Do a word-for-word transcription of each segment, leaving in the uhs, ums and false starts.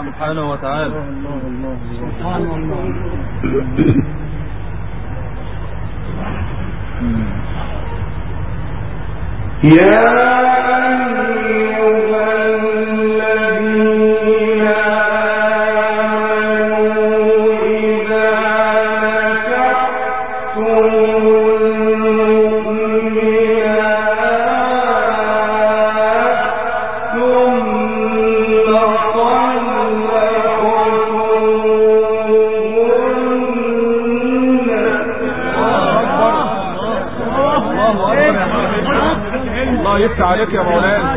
سبحانه وتعالى. سبحان الله. يا عليك يا مولانا.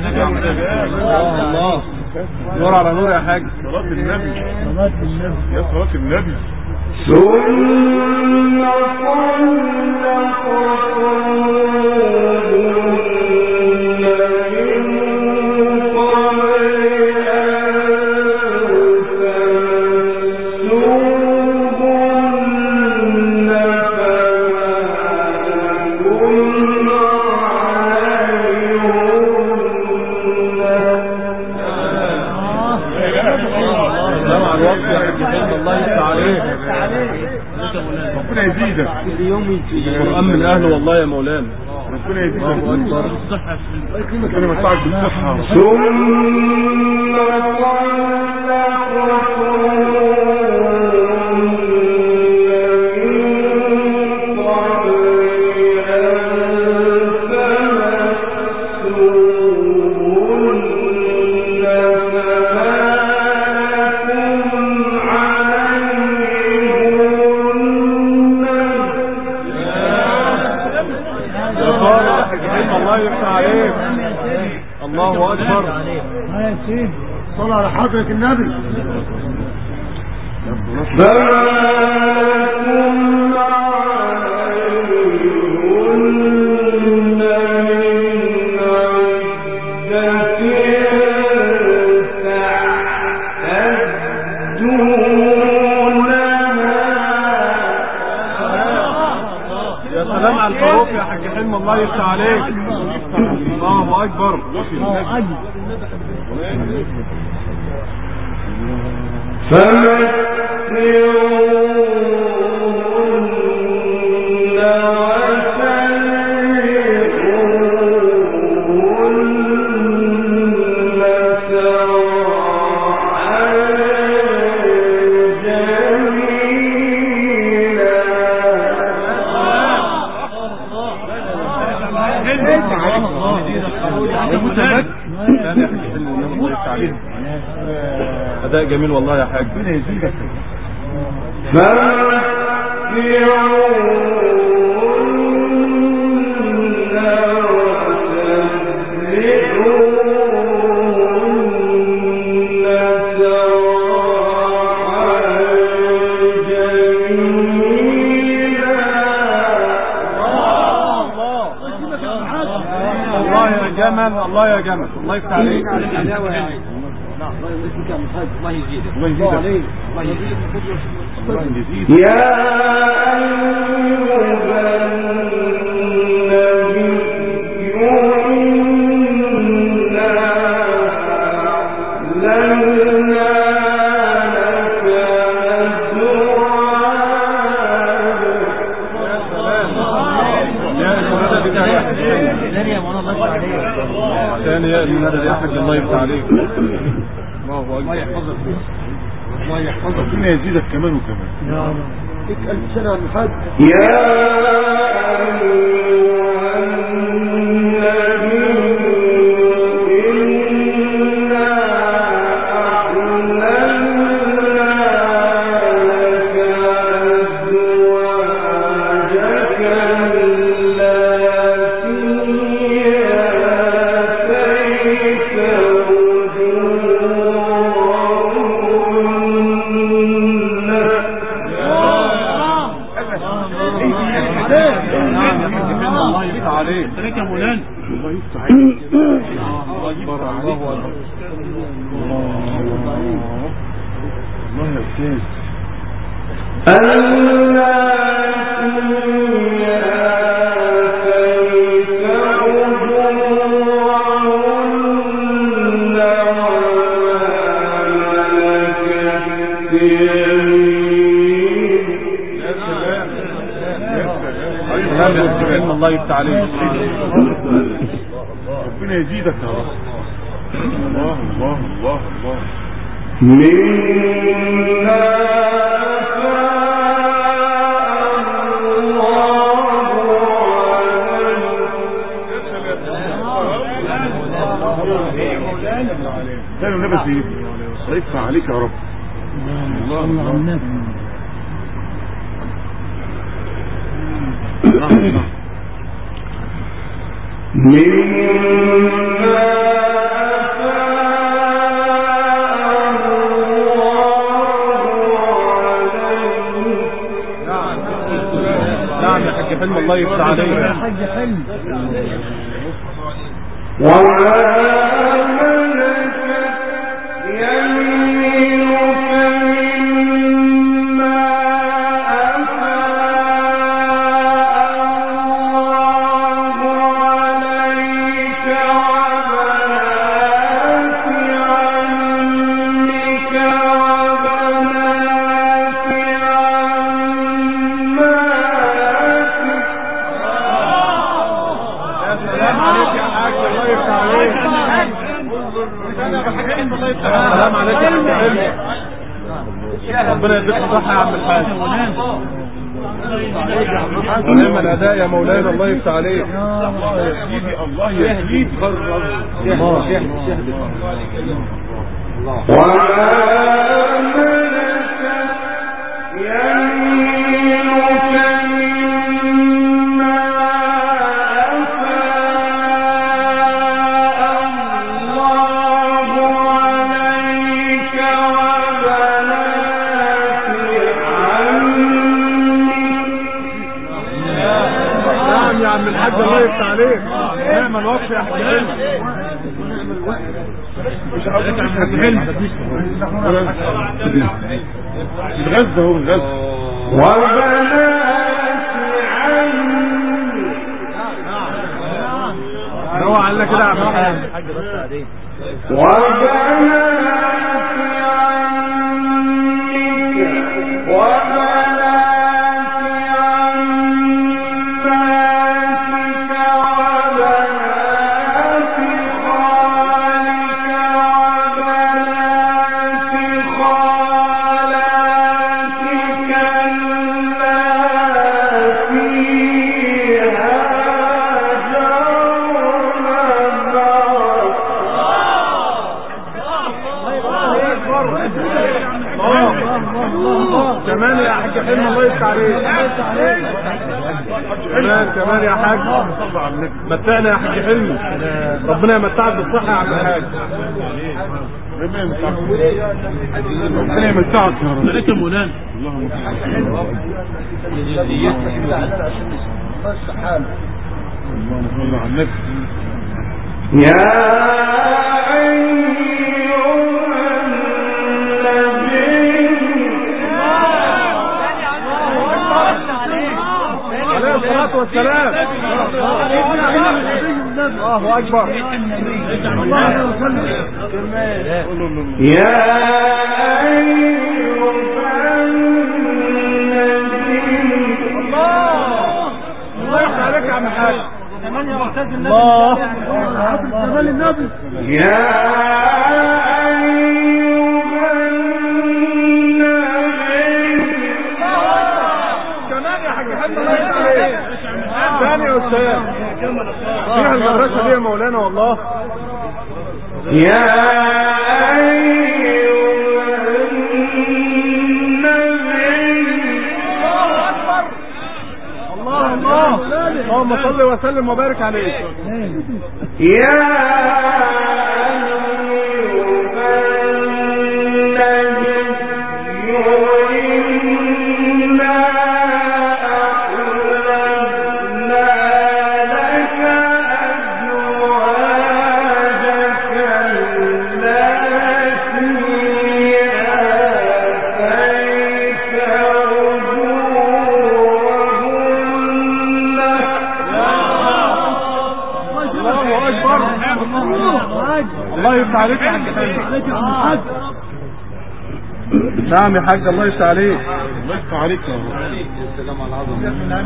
الله نور على نور يا حاج. صلاة النبي صلاة النبي يا صلاة النبي. ثم ربنا يزيدك. القرآن من أهله والله يا مولانا. ربنا يزيدك. الله أكبر. ربنا يمتعك بالصحة. ثم الله أكبر. يا سيدي صلى على حضرة النبي. يا سلام على الفاروق يا حاج حلم، الله يفتح عليك. الله أكبر. الله أكبر. أداء جميل والله يا حاج. ربنا يزيدك. الله يا جمل، الله يا جمل، الله يفتح عليك. الله يزيدك الله يزيدك الله يزيدك. الله يزيدك. الله يزيدك. يا أيها ثاني المنادى يا حاج، الله يفتح عليك. الله أكبر. الله يحفظك الله يحفظك. ربنا يزيدك كمان وكمان. يا رب. لك ألف سنة من حد. يا علم الله يفتح عليك. ربنا يزيدك يا رب. الله الله الله الله. كانوا نبس ايه يفتح عليك يا رب. الله الله نعم يا حاج حلم الله يفتح عليك يا حاج حلم. السلام عليك يا حاج حلم. ربنا يديك الصحة يا عم الحاج. ونعم الأداء يا مولانا الله يفتح عليك. الله يهديك الله يهديك. الله الله يفتح عليك. نعم الوقت يا حاج حلم. مش عاوز يا حاج حلم. الغزة هو الغزة. هو على كده يا عم الحاج. كمان يا حاج حلم الله يفتح عليك. كمان كمان يا حاج متعنا يا حاج حلم. ربنا يمتعك بالصحة يا عم الحاج. ربنا يمتعك ربنا يمتعك يا رب. عليك يا مولانا. اللهم صل على النبي. يا الصلاة والسلام. الله أكبر. يا الله يفتح عليك يا عم الحاج. الله كمان النبي. يا ثاني أستاذ فيها المدرسة دي يا مولانا والله. يا الله الله اللهم صل وسلم وبارك عليك. يا الله يفتح عليك يا حاج حلم. نعم يا حاج، الله يفتح عليك. الله يفتح عليك يا رب. السلام على العظمة.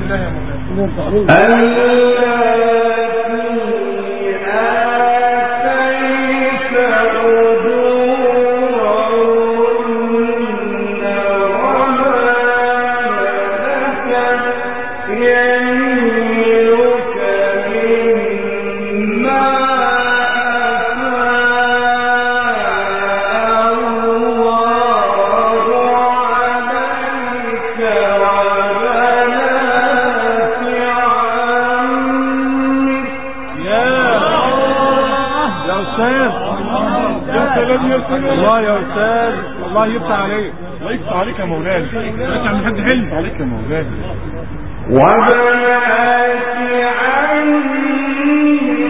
الله يا استاذ، الله يفتح عليك. الله يفتح عليك يا مولانا. انت عم حد حلم عليك يا مولانا. وبنات عمي.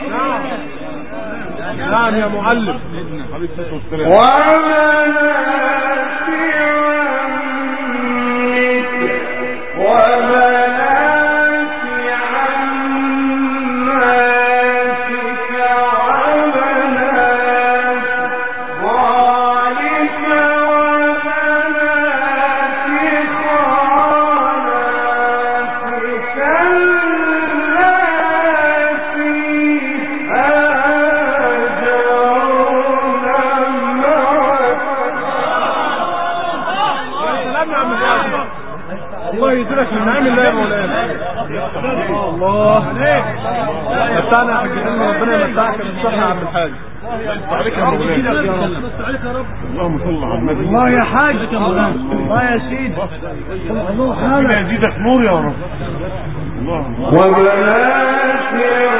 نعم يا معلم. عليه الصلاة والسلام. وبنات عمك وبنات عماتك وبنات خالك وبنات خالاتك اللاتي الله يدرك من نعم الله يا مولانا. الله متعنا يا حاج حلمي، ربنا يمتعك بالصحة يا عم الحاج. عليك يا مولانا. اللهم صل على النبي. الله يا حاج يا مولانا. الله يا سيدي. ربنا يزيدك نور يا رب. الله. وبنات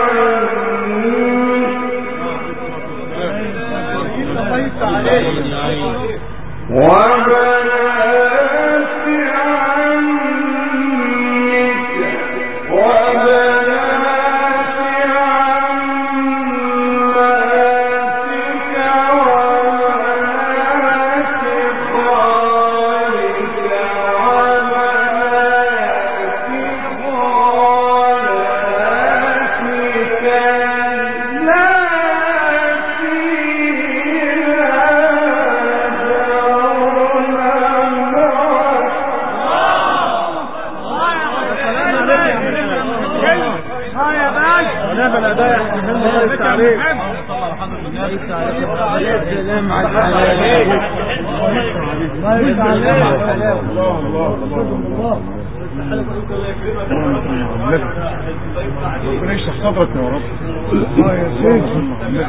ربنا يشرح صدرك يا رب. الله يا سيدي.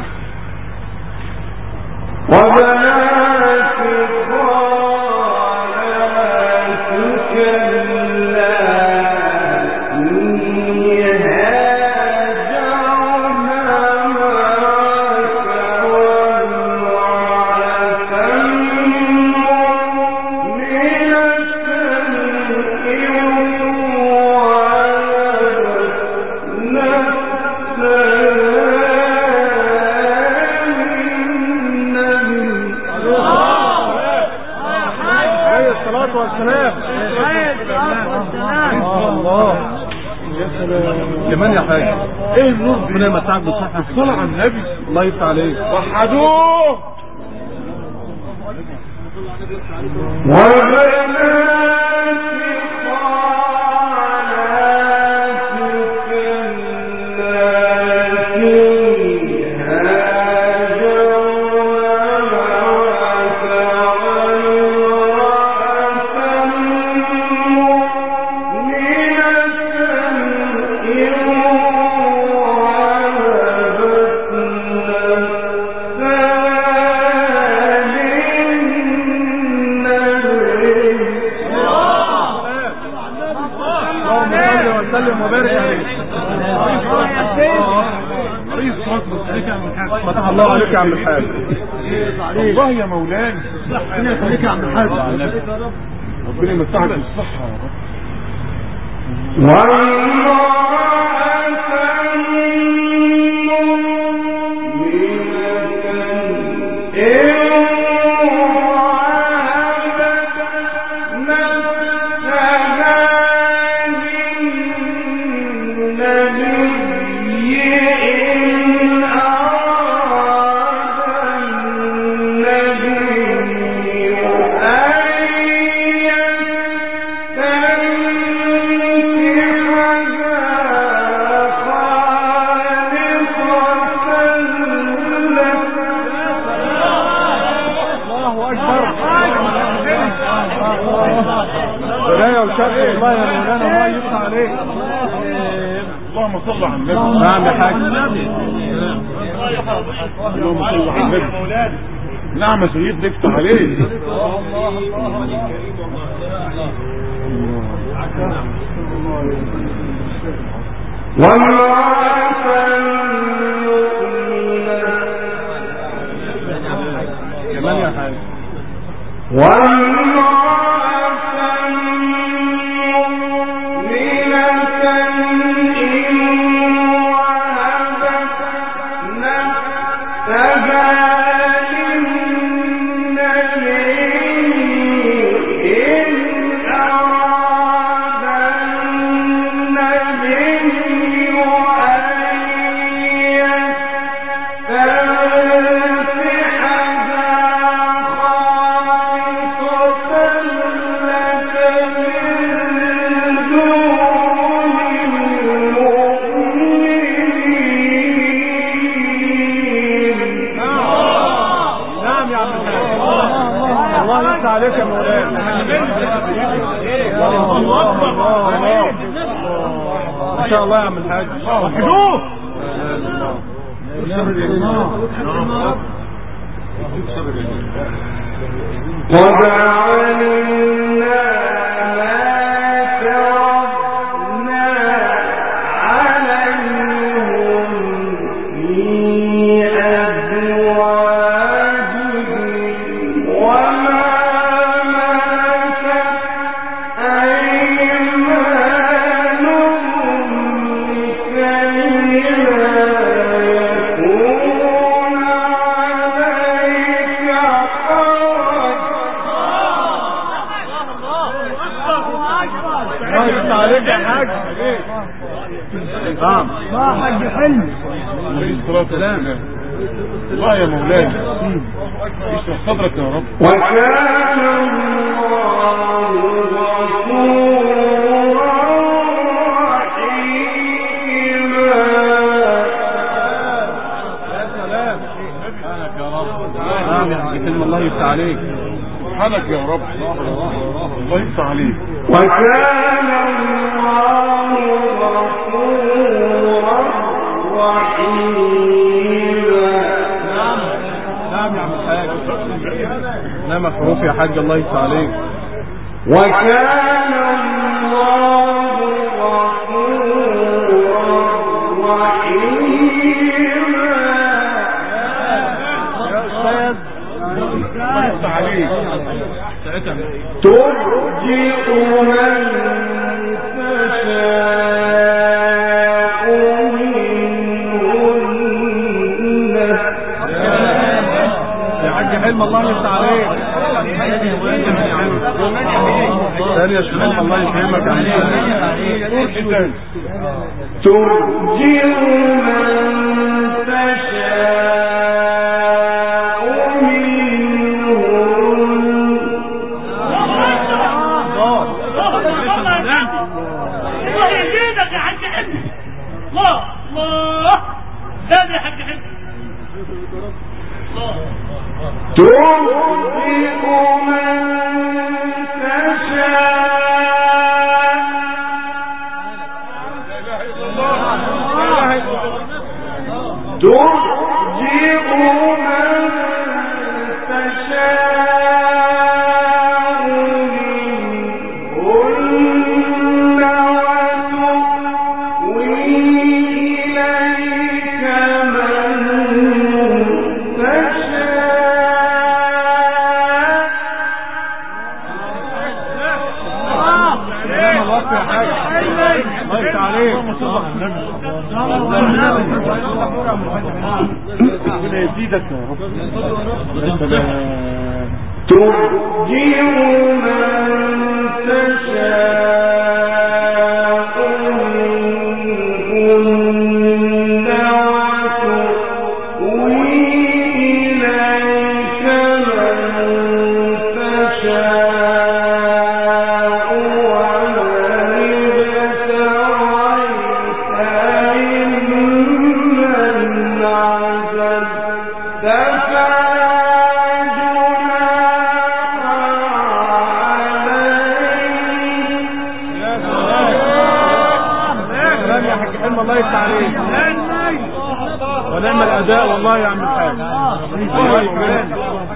وبنات خالاتك اللاتي هاجرن معك وامرأة كمان يا حاج. ايه النور؟ ربنا يمتعك بالصحة. الصلاة على النبي. الله يفتح عليك. وحدوه. فتح الله عليك يا عم الحاج. الله يا مولانا. ربنا يخليك يا عم الحاج. ربنا يمتعك بالصحة يا رب. النبي الله اكبر. ولاية وشرق الله يا مولانا الله يفتح عليك. اللهم صل على النبي. نعم يا حاج. اللهم صل على النبي. نعم يا سيدنا افتح عليك. كمان يا حاج. عليك يا مولانا. ما شاء الله يا عم الحاج. وحدوه عليك يا حاج. نعم ما حاج حلم. عليه الصلاة والسلام. الله يا مولاي اشرح صدرك يا رب. وكان الله غفورا رحيما. يا سلام. سبحانك يا رب. نعم يا حاج كلمة الله يفتح عليك. سبحانك يا رب. الله يفتح عليك. وكان الله غفورا رحيما. نعم نعم يا عم الحاج. نعم حروف يا حاج الله يفتح عليك. وكان الله غفورا رحيما. يا استاذ الله يفتح عليك. ترجئ من تشاء منهن. يا حاج حلم الله يفتح عليك. ثاني يا شباب الله يكرمك. ترجئ من تشاء الله الله ثاني يا حاج حلم. ترزق من تشاء. ترزق من تشاء منهن وتؤوي إليك من ربنا يزيدك يا رب. ترجئ من تشاء منهن وتؤوي إليك من تشاء ومن ابتغيت ممن عزلت فدونك اداء والله يا عم الحاج. الله يكرمك.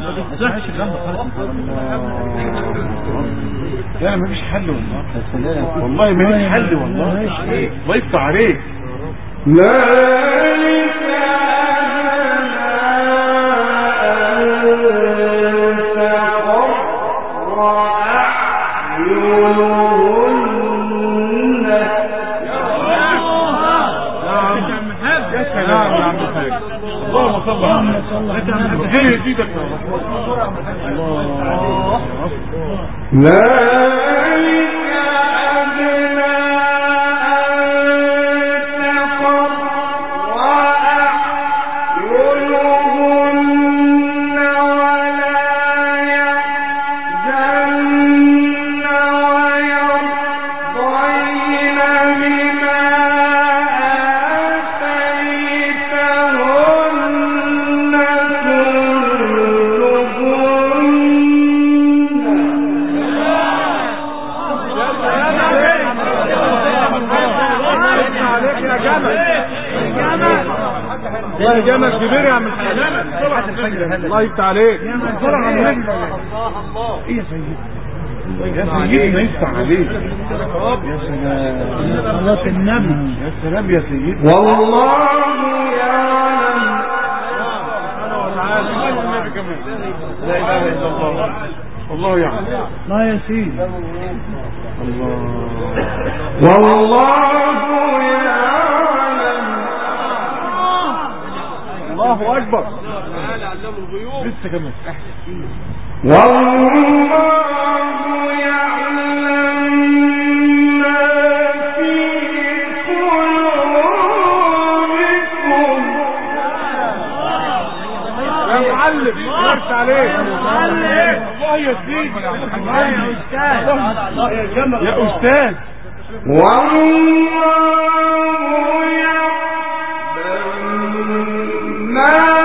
لا مفيش حل والله. والله مفيش حل والله. الله يفتح عليك. اللهم صل على محمد. ايه يزيدك جامد كبير يا عم الحاج. الله يفتح عليك. ايه يا سيدي يا سيدي ما يفتح عليك. يا سلام صلاة النبي. يا سلام يا سيدي. والله يعلم. لا اله الا الله. الله يعلم. لا يا سيدي. الله والله يعلم. الله اكبر. لسه كمان. والله يعلم ما في قلوبكم. يا معلم يفتح عليك. الله يا سيدي. يا أستاذ. يا استاذ. والله يعلم ما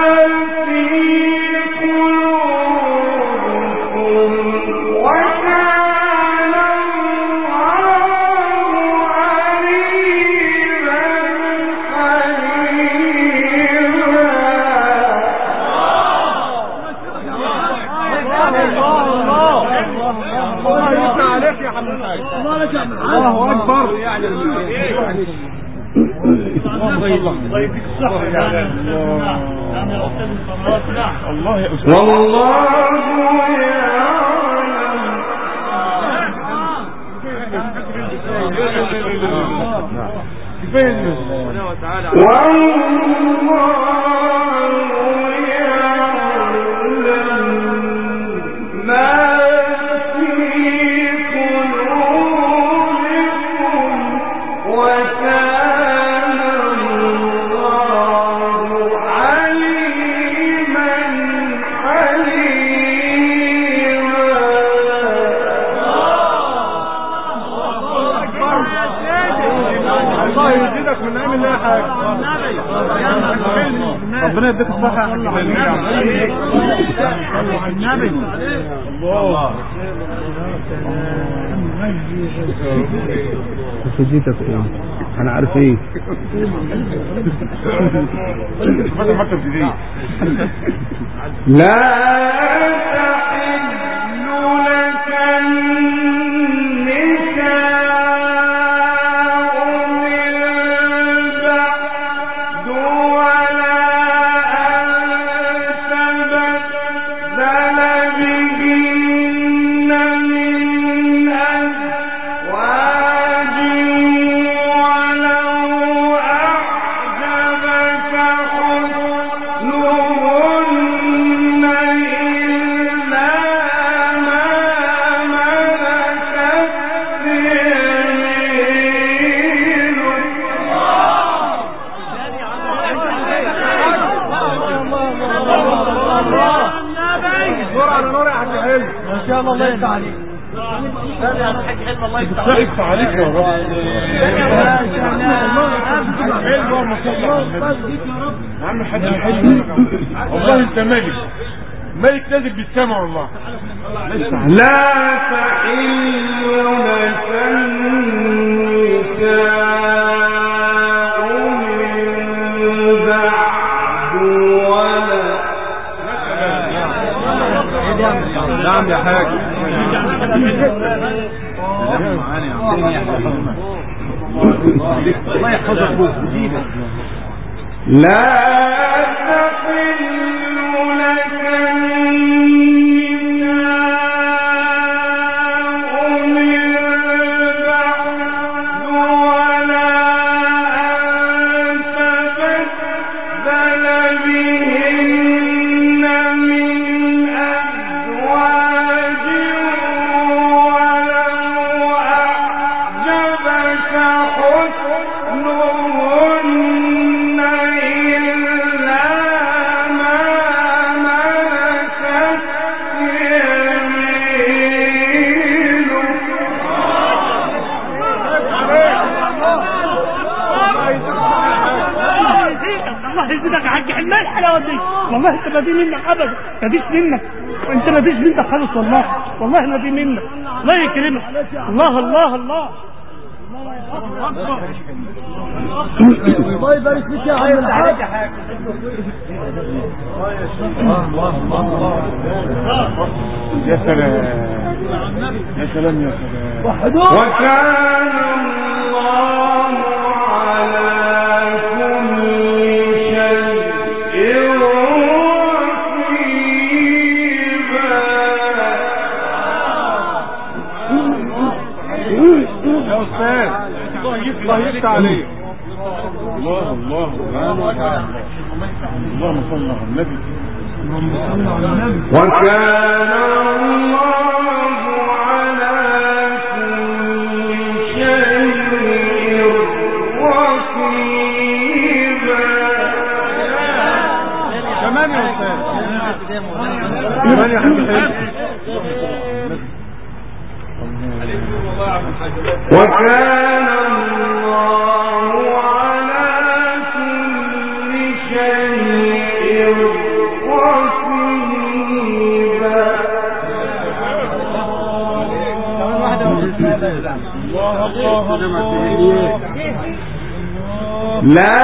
الله اكبر. الله يا استاذ. والله يعلم. كفايه. ربنا يديك الصحة يا النبي. الله سجيتك ايه انا عارف ايه ماذا ما تبتدي. لا تحل لك الله يفتح عليك. يا الحاج حلم الله يفتح يفتح عليك يا رب. اللهم صل على النبي. يا عم الحاج حلم والله انت ملك ملك نازل بالسماء والله. لا تحل لك النساء من بعد عم يا حاج. الله يحفظك ابوك وزيدك. لا تحل لك والله انت ما دي منك ابدا، ما ديش منك، انت ما ديش منك خالص والله، والله ما دي منك. الله يكرمك. الله الله الله الله يبارك فيك يا عم الحاج. يا سلام يا سلام يا سلام. وكان الله على كل شيء يا استاذ الله يفتح عليك. الله الله اللهم صل على النبي. وكان الله على كل شيء رقيبا. كمان يا استاذ كمان يا حبيبي. وكان الله على كل شيء رقيبا. الله الله الله. لا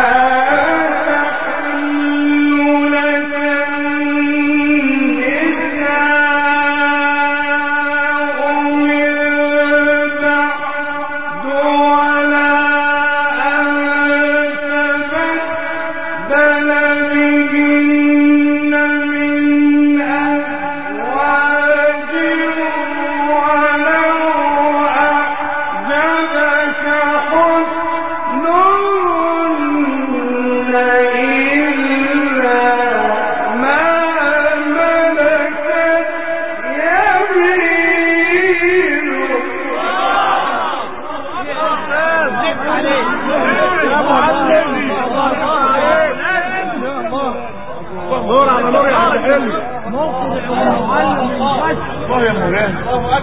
نور على نور يا عبد الحلم. الله يا مولانا.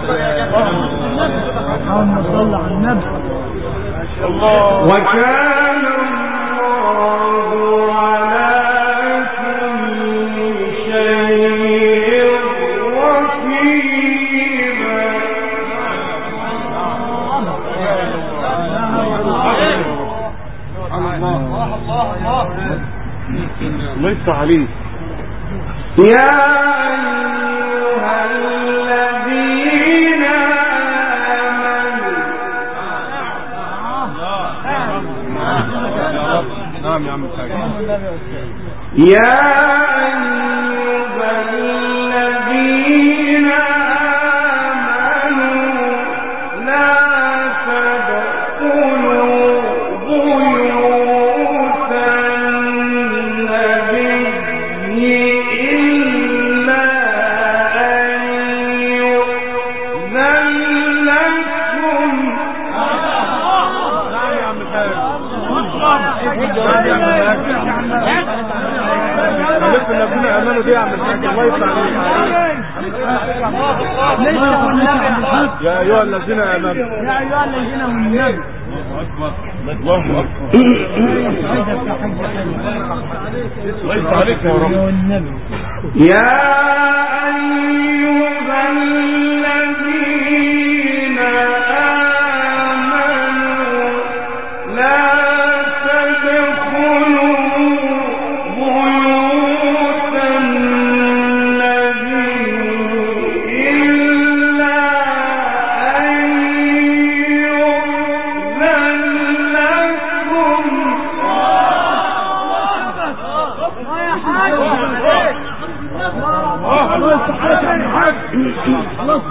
اللهم صل على النبي. الله. وكان الله على كل شيء رقيبا. الله يفتح عليك. يا أيها الذين آمنوا. نعم يا عم الحاج. يا أيها الذين آمنوا لا تدخلوا بيوت النبي إلا أن يؤذن لكم. نعم يا عم الحاج. لسه الذين امنوا دي يا عم الحاج. الله يفتح عليك. يا ايها الذين امنوا. يا ايها الذين امنوا. الله اكبر. الله يفتح عليك يا رب. يا أيها الذين آمنوا لا تدخلوا بيوت النبي إلا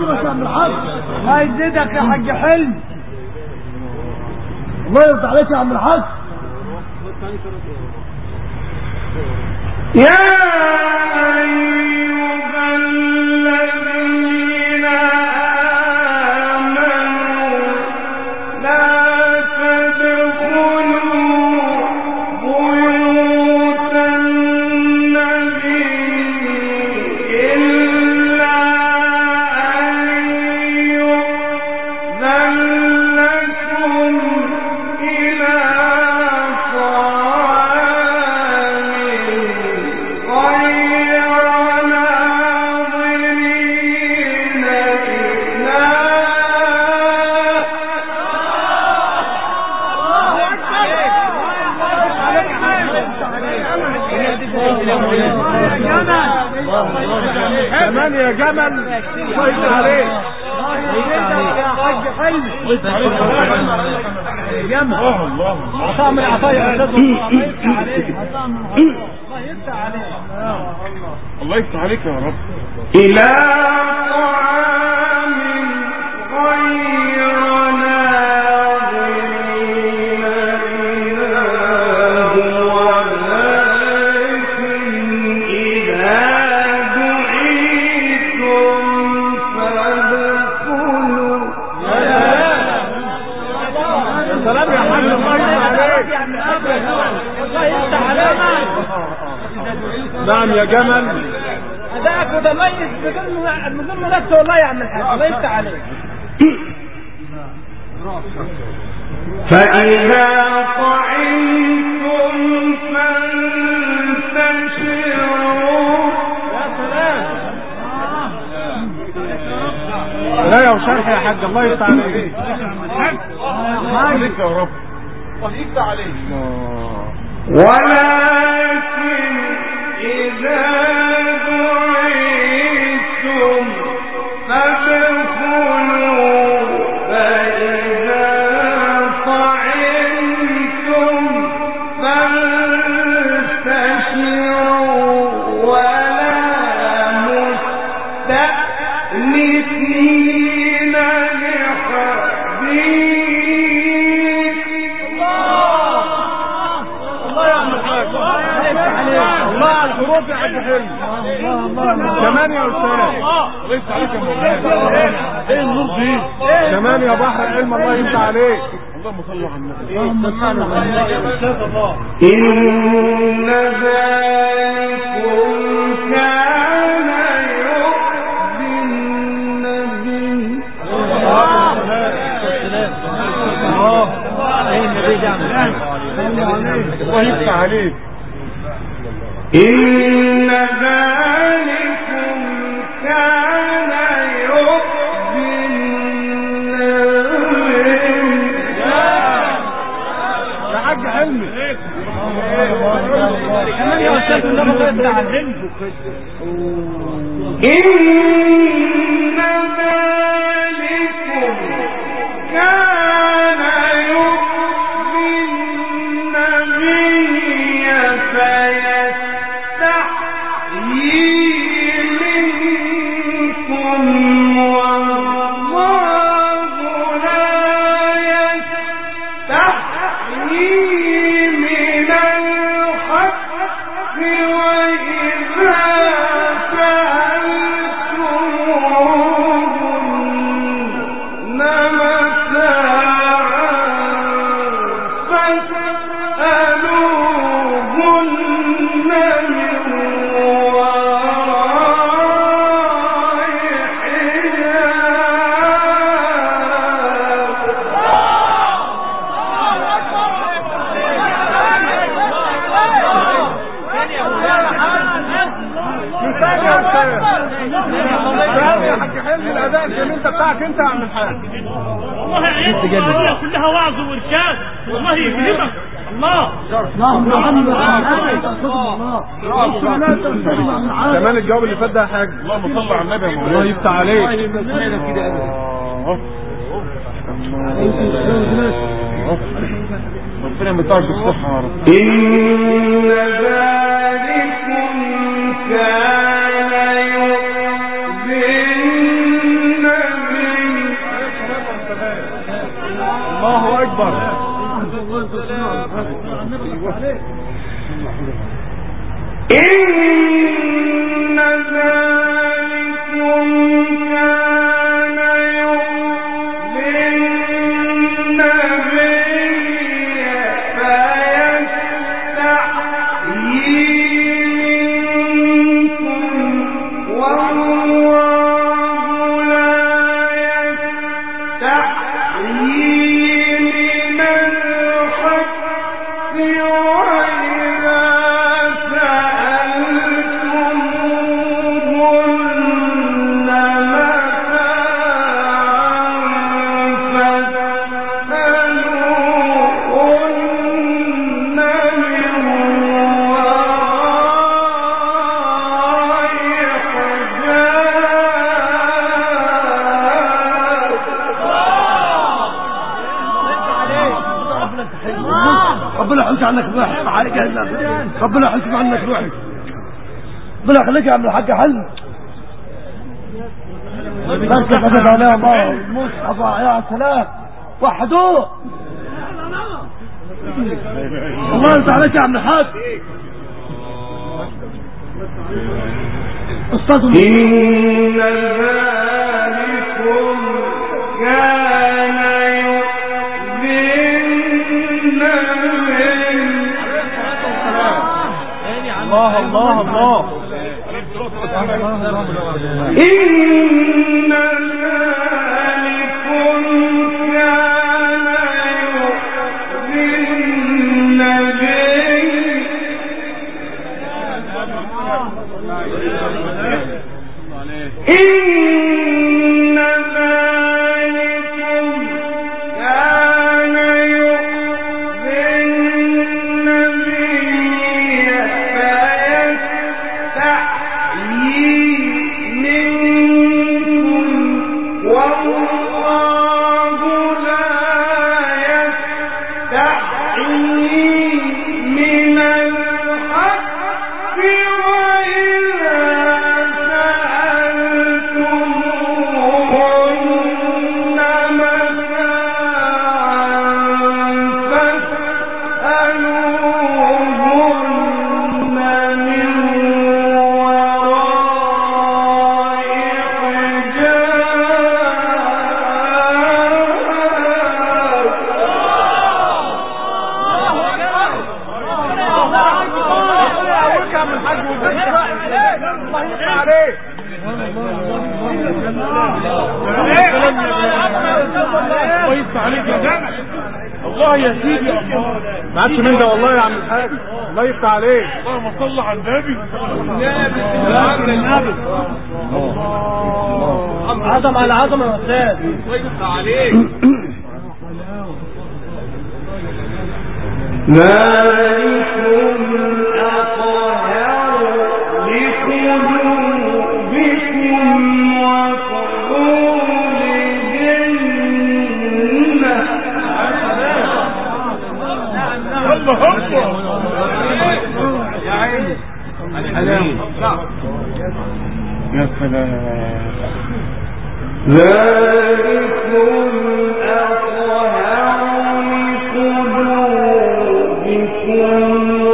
يا عم الحاج. الله يزيدك يا حاج حلمي. الله يرضى عليك يا عم الحاج. يا أيها الذين آمنوا لا تدخلوا بيوت النبي إلا أن يؤذن لكم إلى كمان يا جمل. الله يفتح عليك. يا حاج حلمي. يا جمل. الله عطاء من العطايا يا استاذ. الله يفتح عليك. الله يفتح عليك. الله يفتح عليك يا رب. إلى طعام غير ناظرين إله ولكن إذا دعيتم فادخلوا. يا سلام يا حاج. الله يفتح عليك. الله يفتح عليك. نعم يا جمل. أداءك متميز بدون منافسة والله يا عم الحاج. الله يفتح عليك. فإذا طعمتم فانتشروا. يا سلام. لا يا وشرح يا حاج. الله يفتح عليك. عليك يا رب. الله يفتح عليك. ولكن إذا دعيتم فادخلوا فإذا طعمتم فانتشروا ولا مستأنسين لحديث. الله يا عم الحاج. الله على الحروف يا حاج حلمي. كمان يا استاذ. الله يفتح عليك يا مولانا. ايه النور دي؟ كمان يا بحر العلم. الله يفتح عليك. اللهم صل على النبي. اللهم صل على الله. إن ذلكم كان يؤذي النبي. الله يفتح عليك. إن ذلكم كان يؤذي النبي. يا حاج حلمي. كمان يا استاذ. الله يفتح عليك. إن ذلكم كان يؤذي النبي فيستحيي منكم والله لا يستحيي من الحق وإذا سألتموهن متاعا فاسألوهن من وراء الاداء الجميل بتاعك انت يا عم الحاج. والله عيد الدنيا كلها وعظ وارشاد. والله يكرمك. الله. كمان الجواب اللي فات ده يا حاج. اللهم صل على النبي يا مولانا. الله يفتح عليك. ربنا يمتعك بالصحة يا رب. إن ذلكم كان يؤذي النبي إن ذلكم كان يؤذي النبي فيستحيي منكم والله لا يستحيي من الحق وإذا ربنا يحوش عنك روحك عليك يا ربنا يحوش عنك روحك ربنا يخليك يا عم الحاج حل بس فتت عليها الله المصحف يا سلام وحدوه الله يرضى عليك يا عم الحاج استاذ إن ذلكم كان الله الله الله إن ذلكم كان يؤذي النبي إن ذلكم كان يؤذي النبي فيستحيي منكم والله لا يستحيي من الحق وإذا سألتموهن متاعا فاسألوهن من وراء الله يا سيدي الله ما عادش من ده والله يا عم الحاج الله يفتح عليك اللهم صل على النبي عظم على عظمه يا استاذ الله يفتح عليك ذلكم أطهر لقلوبكم وقلوبهن الله اكبر يا عيني يا سلام ذلكم أطهر لقلوبكم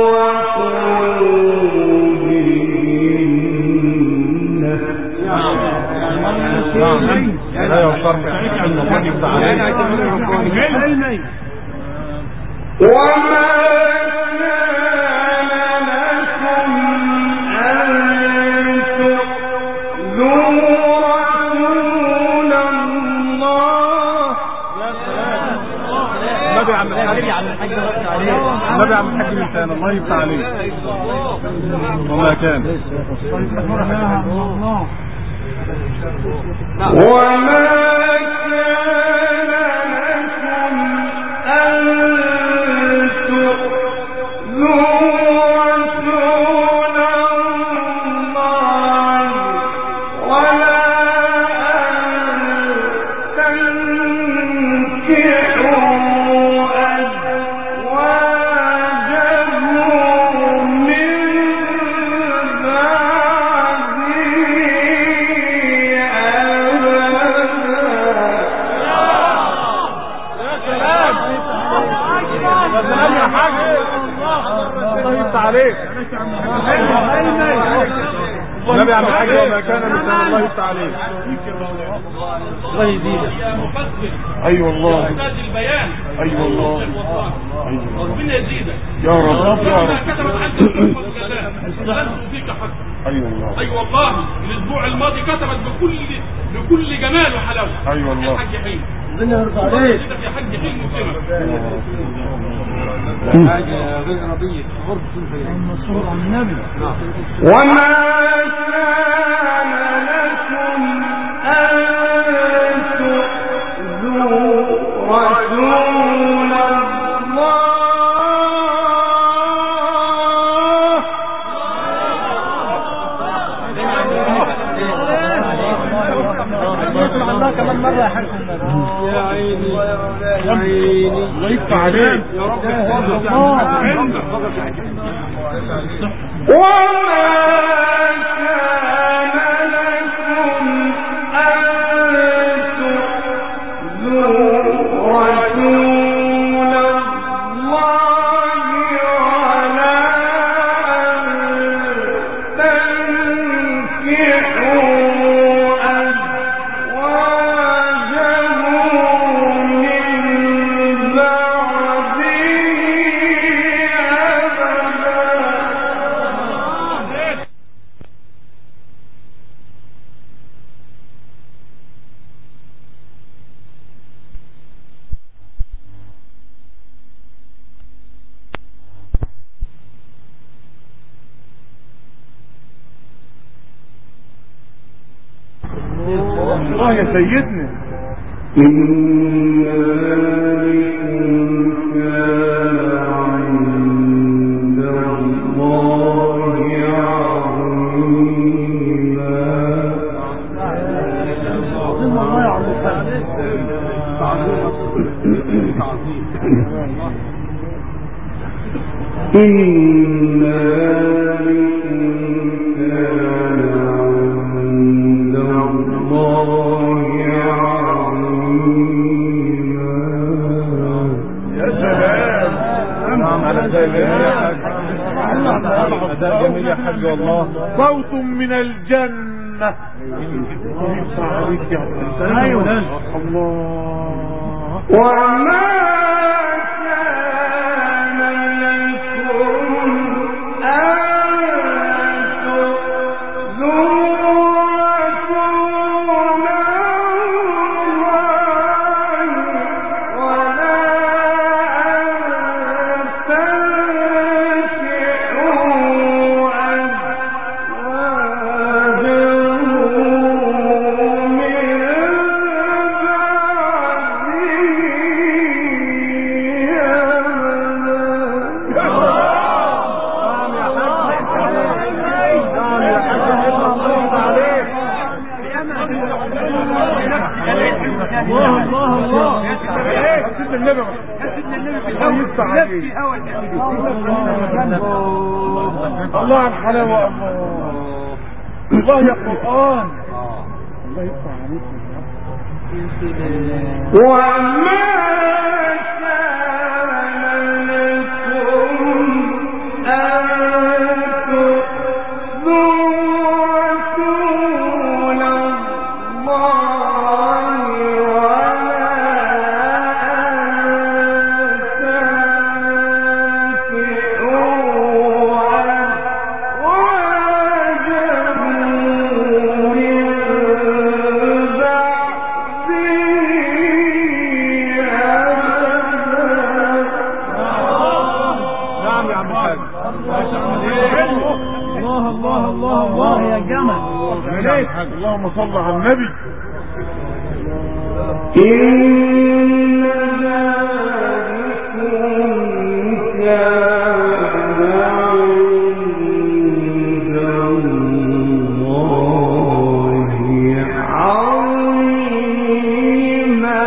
وقلوبهن لا يوصرك ان الله يفتح عليك وما كان لكم أن تؤذوا رسول الله النبي عم الحاج النبي عم الحاج لسان الله يفتح عليك والله كان وما كان لكم أن تؤذوا رسول الله ولا أن تنكحوا أزواجه من بعده أبدا ما كان لسان الله يفتح عليك. الله يزيدك. اي والله. يحتاج البيان. اي والله. ربنا يزيدك. يا رب يا رب. كتبت عنك الجزاء. استغلت فيك حق. اي والله. اي والله. الاسبوع الماضي كتبت بكل بكل جمال وحلاوه. اي والله. يا حاج حلمي. ربنا يرضى عليك. يا حاج حلمي مسلمك. حاجه غير ربيه. المنصور عن النبي. وما كان لكم أن تؤذوا رسول الله الله كمان مرة يا حاج. يا عيني يا عيني الله يفتح عليك. وما كان لكم أن تؤذوا رسول الله ولا أن تنكحوا الله يا سيدنا. إن ذلكم كان عند الله عظيما. إن ذلكم كان عند الله يا سلام. نعم على ذلك يا حاج. ده جميل يا حاج والله. صوت من الجنة. ايوه الله. وما كان لكم أن تؤذوا رسول الله ولا أن تنكحوا أزواجه من الله على الحلاوة. الله الله يا قرآن. الله يفتح عليك. وما كان لكم أن تؤذوا رسول الله ولا اللهم صل على النبي. إن ذلكم كان عند الله عظيما.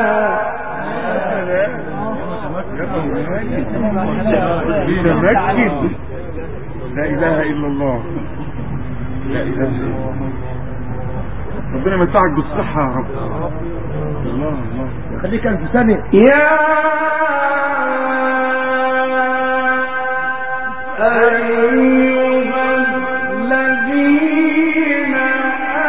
متمكن. لا إله إلا الله. لا إله إلا الله. ربنا يمتعك بالصحة يا رب. الله الله خليك ألف سنة. يا أيها الذين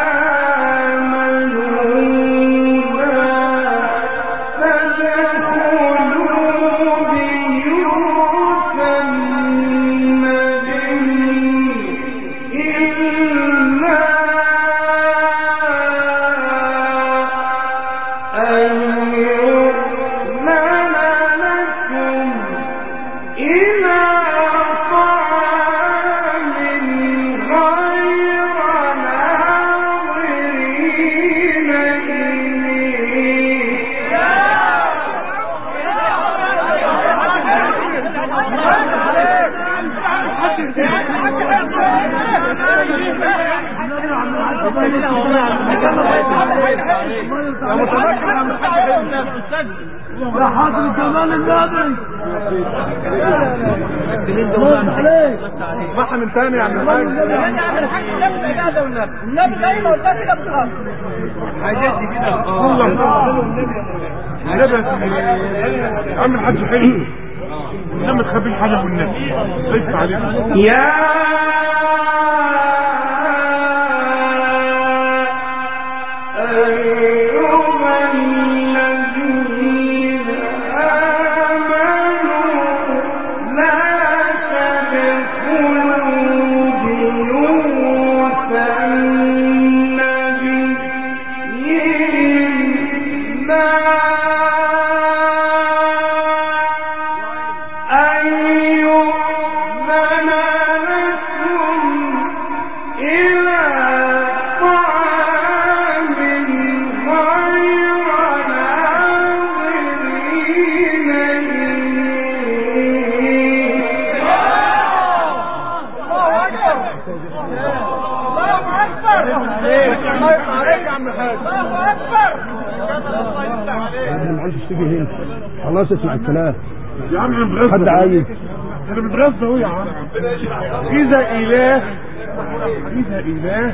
يا حاضر جمال النبي اسمعها من تاني يا عم الحاج. النبي زي ما قلت كده بتغلط حاجاتي كده والله النبي يا عم الحاج حلو انما ما تخبيش حاجه من النبي خايف عليك يا خلاص اسمع الكلام يا عم انا متغذى حد عايز انا متغذى اهو يا عم اذا اله اذا اله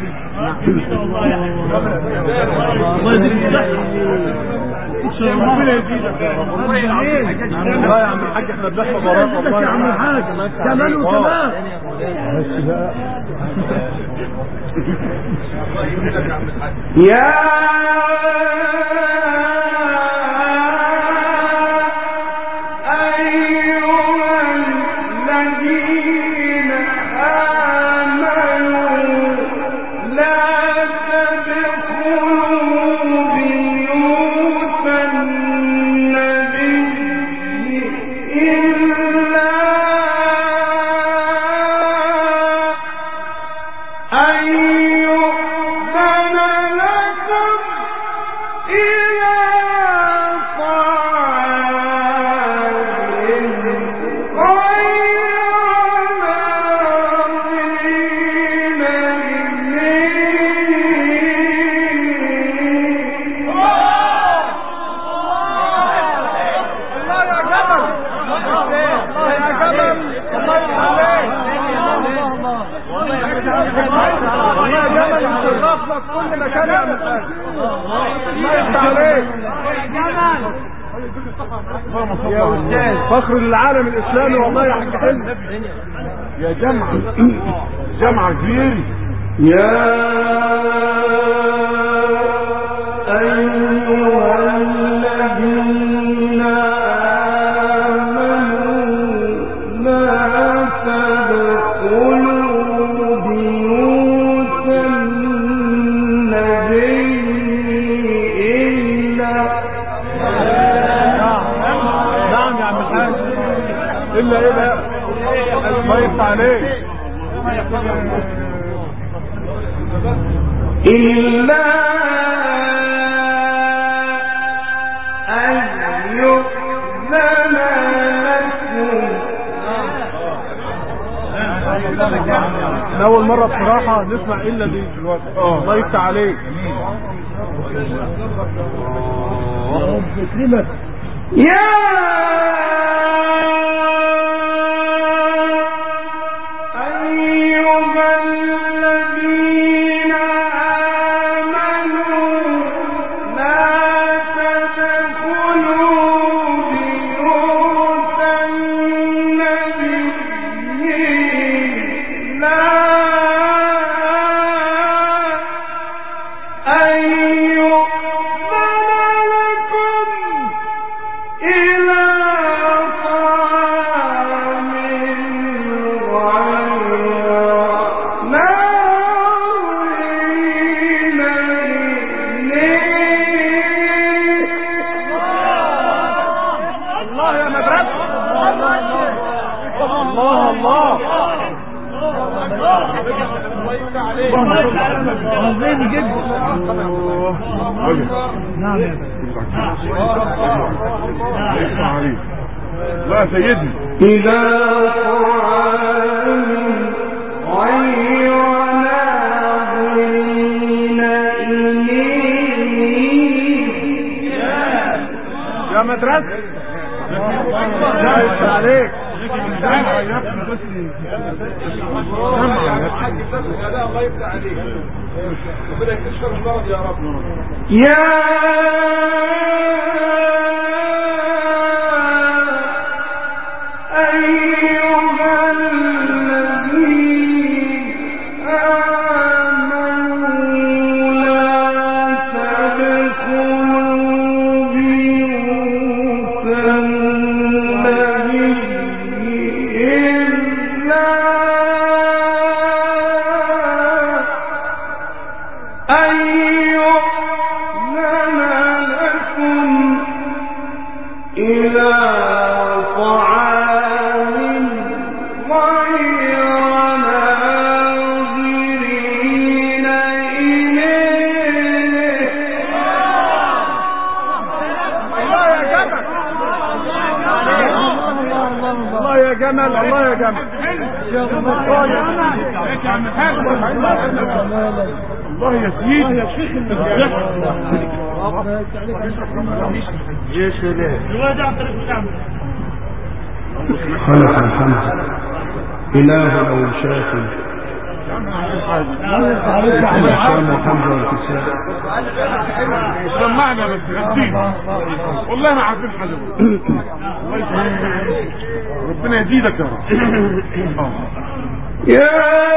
ربنا يزيدك والله يا عم الحاج احنا بنحفظ وراك والله يا عم الحاج كمان وكمان بس بقى يا فخر للعالم الاسلامي والله يا حاج حلو يا جمعة جمعة كبير يا أيها الذين آمنوا لا تدخلوا بيوت النبي إلا نعم يا عم الحاج الا ايه بقى الله يفتح عليك إلا أن يؤذن لكم اول مرة بصراحة نسمع الا دي دلوقتي الله يفتح عليك يا إلى لا سيدي إلى طعام غير ناظرين إليه يا مدرسة جايز عليك يا جمال. الله يا جمال. الله يا سيدي يا شيخ. يا سلام. خلق الحمد إله أو شافي شام الحمد والكساء. سمعنا بس غدين والله ما عارفين حاجة. ربنا يزيدك يا رب. يا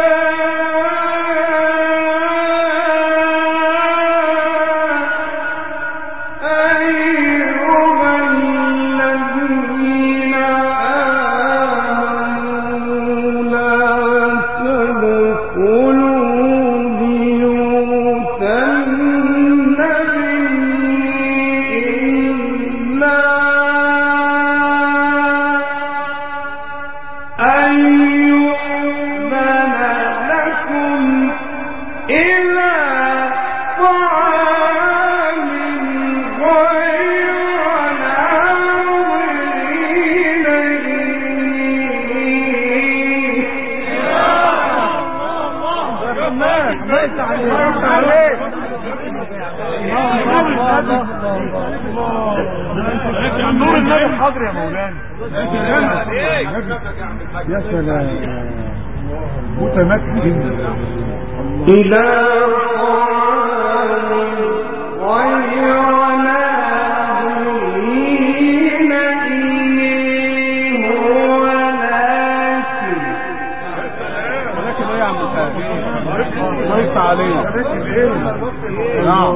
نور النبي حاضر يا مولانا. يا سلام متمكن. إلى طعام غير ناظرين إليه ولكن ولكن ايه يا عم الحبيب؟ الله يفتح عليك. نعم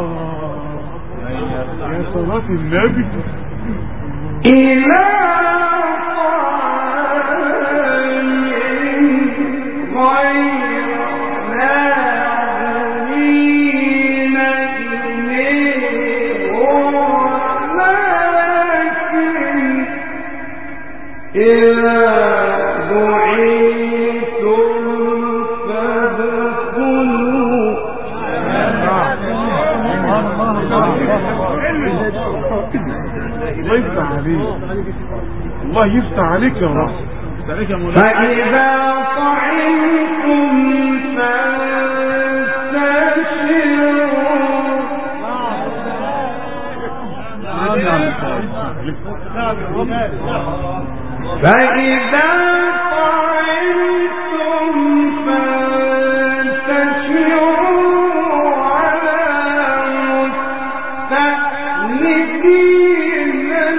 يا صلاة النبي. إلى الله يفتح عليك. الله يفتح عليك يا رب. فإذا طعمتم فانتشروا فإذا طعمتم فانتشروا على مستأنسين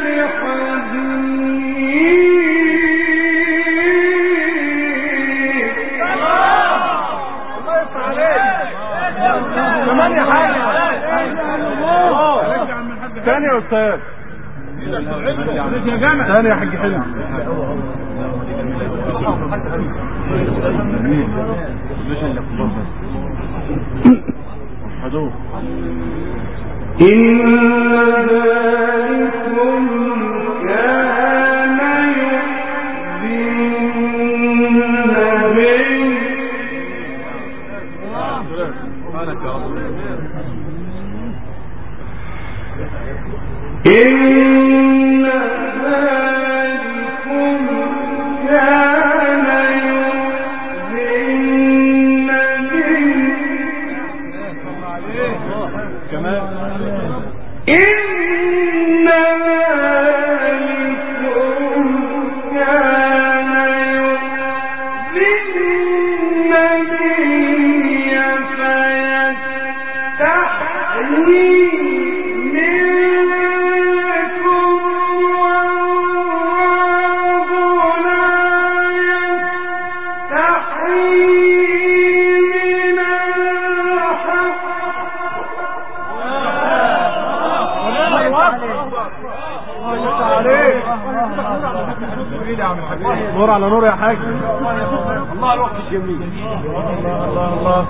ثاني يا استاذ. ثاني يا حاج حلمي. إن ذلكم كان يؤذي النبي. إن ذلكم كان يؤذي النبي كمان إن ذلكم كان يؤذي النبي فيستحيي نور على نور يا حاج. الله الوقت الجميل. الله الله الله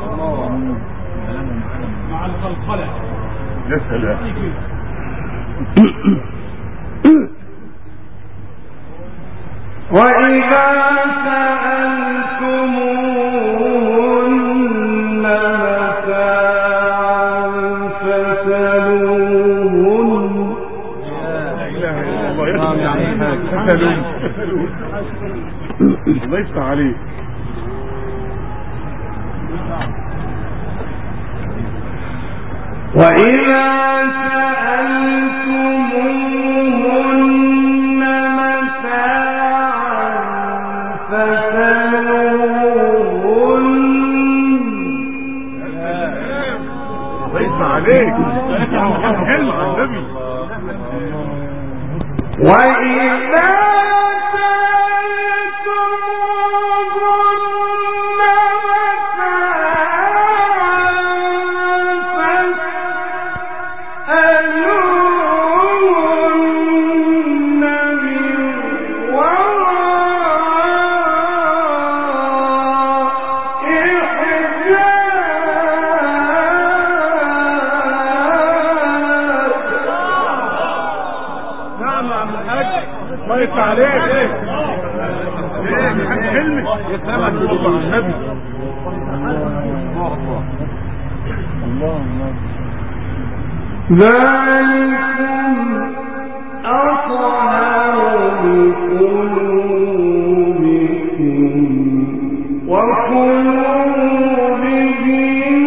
مع القلقلة. يا سلام. وإذا سألتموهن متاعا فاسألوهن. لا إله إلا الله. فاسألوهن. الله يفتح عليك. وإذا سألتموهن متاعا فاسألوهن. الله يفتح عليك. حلو على النبي. وإذا الله يفتح عليك. ايه كلمة يسلمك بالله على النبي. الله الله. ذلكم أطهر لقلوبكم وقلوبهم.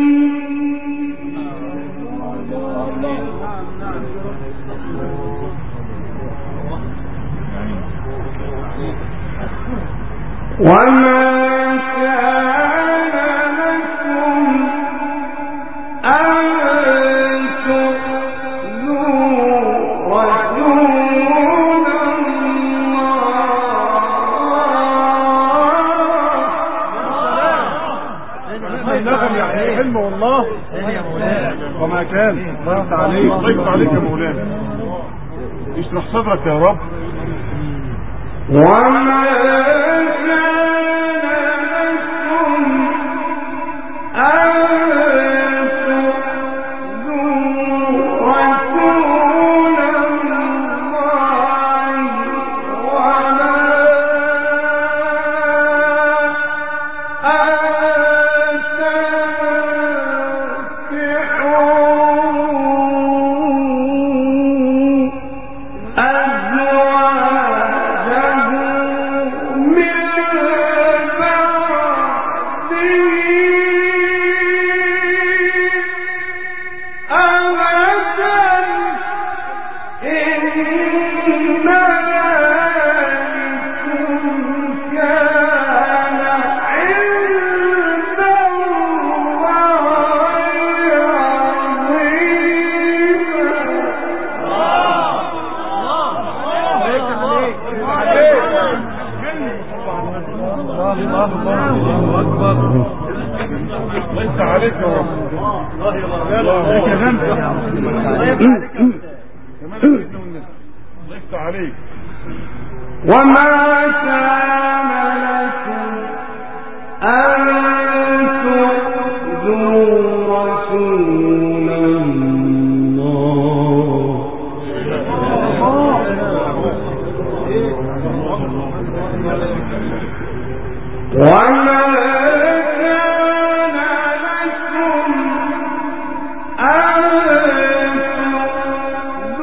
وما كان لكم أن تؤذوا رسول الله. النغم يعني حلم والله. وما كان. الله يفتح عليك. الله يفتح عليك يا مولانا. اشرح صدرك يا رب. وما كان لكم أن تؤذوا رسول الله ولا أن ليس عليك يا رب. ليس عليك. وما كان لكم أن تؤذوا رسول الله وما كان لكم أن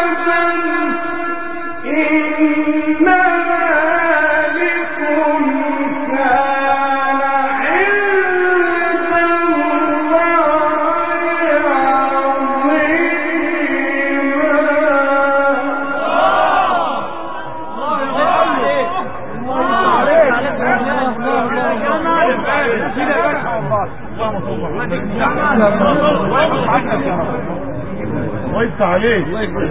وانت عليك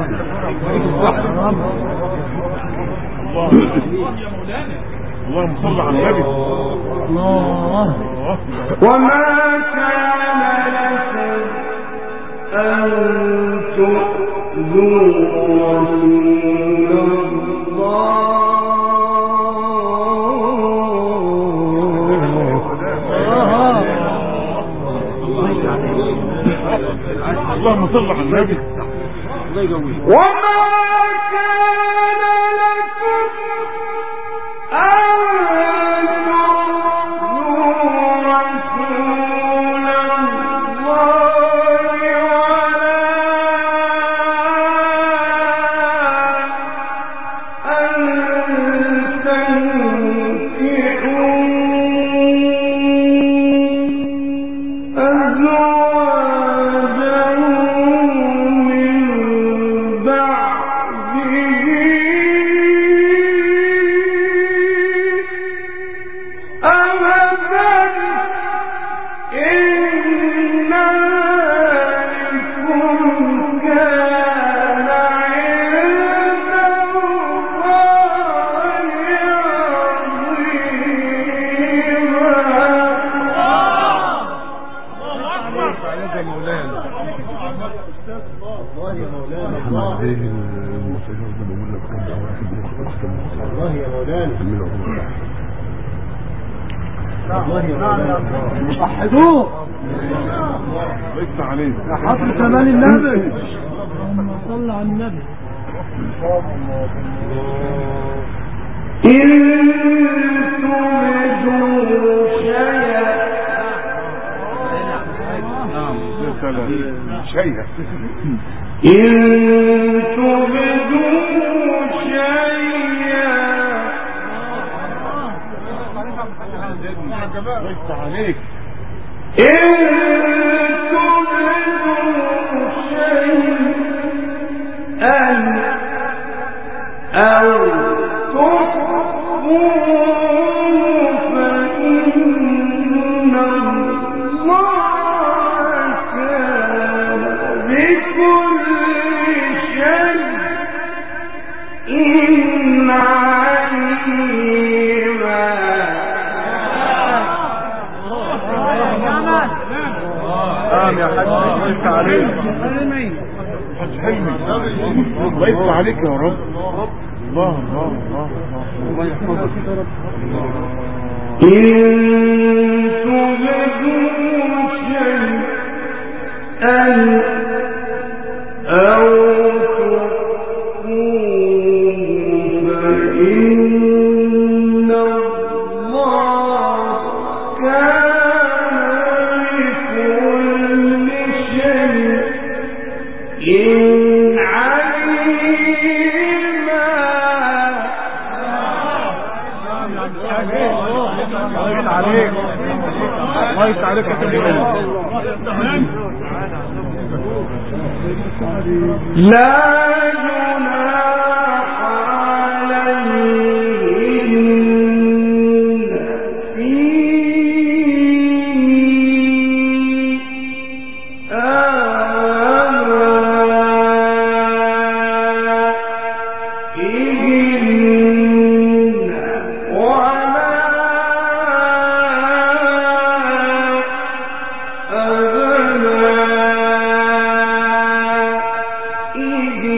اللهم صل على النبي. الله وما كان لكم أن تؤذوا رسول الله اللهم صل على النبي. وما كان لكم أن تؤذوا رسول الله ولا أن تنكحوا وحدوه لسه عليك يا حضر كمال النبي. اللهم صل على النبي. إن تبدوا شيئا شيئا إن تبدوا شيئا لسه عليك إن تبدوا شيئا أو تخفوه فإن الله كان بكل شيء عليما. نعم يا حاج ليس عليك. حاج حلمي ليس عليك يا رب. الله الله الله الله يحفظك. إن تبدوا شيئا أو تخفوه فإن الله كان بكل شيء عليما. الله عليك. الله عليك يا حبيبي. لا جناح عليهن في آبائهن ولا أبنائهن